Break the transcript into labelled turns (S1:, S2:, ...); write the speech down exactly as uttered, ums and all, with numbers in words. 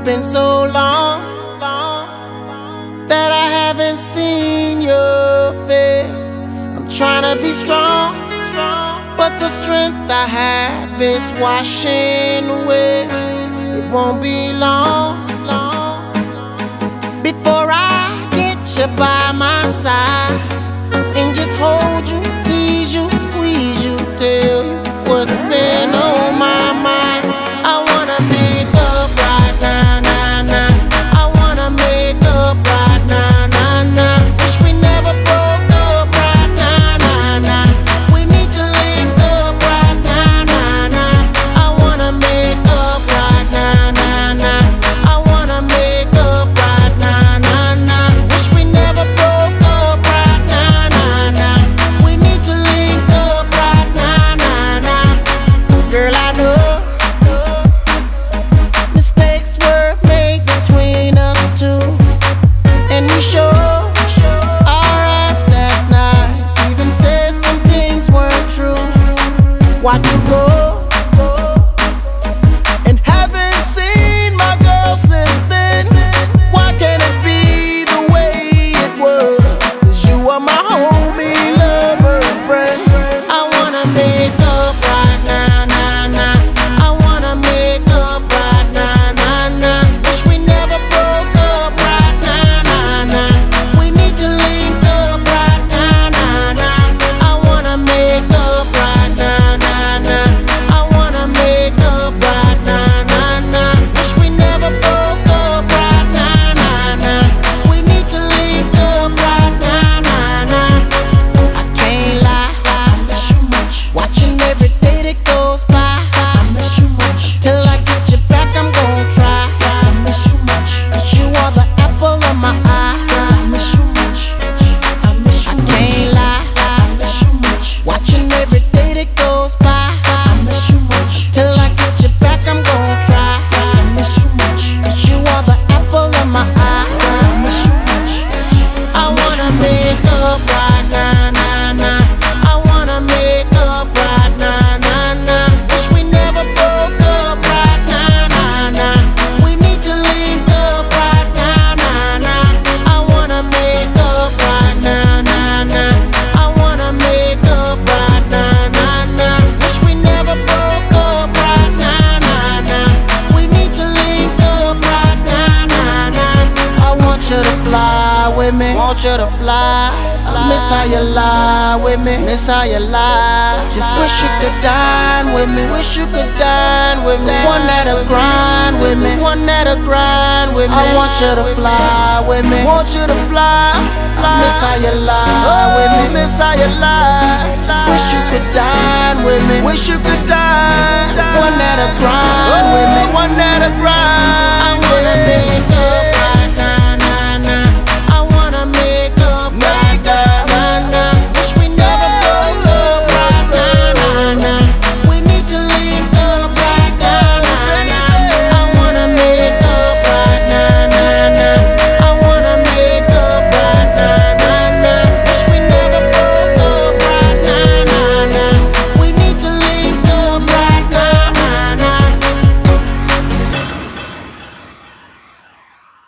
S1: been so long, long that I haven't seen your face. I'm trying to be strong, strong, but the strength I have is washing away. It won't be long, long before I get you by my side and just hold you, tease you, squeeze you, tell you what's been on my mind. I wanna make up right now, now, now. I wanna make up right now, now, now. Wish we never broke up right now, now, now. We need to link up right now, now, now. I wanna make up right now, now, now. I wanna make up right now, now, now. Wish we never broke up right now, now, now. We need to link up right now, now, now. Girl, I know mistakes were made between us two, and we sure our ass that night even said some things weren't true. Watch you go, and haven't seen my girl since then. Why can't it be the way it was? 'Cause you are my homie, lover, and friend. I wanna make up right now, now, now. I wanna make up right now, now, now. Wish we never broke up right now, now, now. We need to link up right now, now, now. I wanna make up right now, now, now. I wanna make up right now, now, now. Wish we never broke up right now, now, now. We need to link up right now, now, now. I can't lie, I miss you much. Watching every day that goes by, I miss you much. Till I get you back, I'm gon' try. Yes, I miss you much. 'Cause you are the apple of my eye. I miss you much. I miss you much. I can't lie, I miss you much. Watching every day that goes by, I miss you much. Till I get you back, I'm gon' try. Yes, I miss you much. 'Cause you are the apple of my eye. I miss you much. I wanna make up right now, now, now. I wanna make up right now, now, now. Wish we never broke up right now, now, now. We need to link up right now, now, now. I wanna make up right now, now, now. I wanna make up right now, now, now. Wish we never broke up right now, now, now. We need to link up right now, now, now. I want you to fly with me, want you to fly. I miss how you lie with me, miss how you lie. Just wish you could dine with me, wish you could dine with me. One that'll grind with me, one that'll grind with me. I want you to fly with me, want you to fly. I miss how you lie with me, miss how you lie. Just wish you could dine with me, wish you could dine. One that'll grind with me, one that'll grind.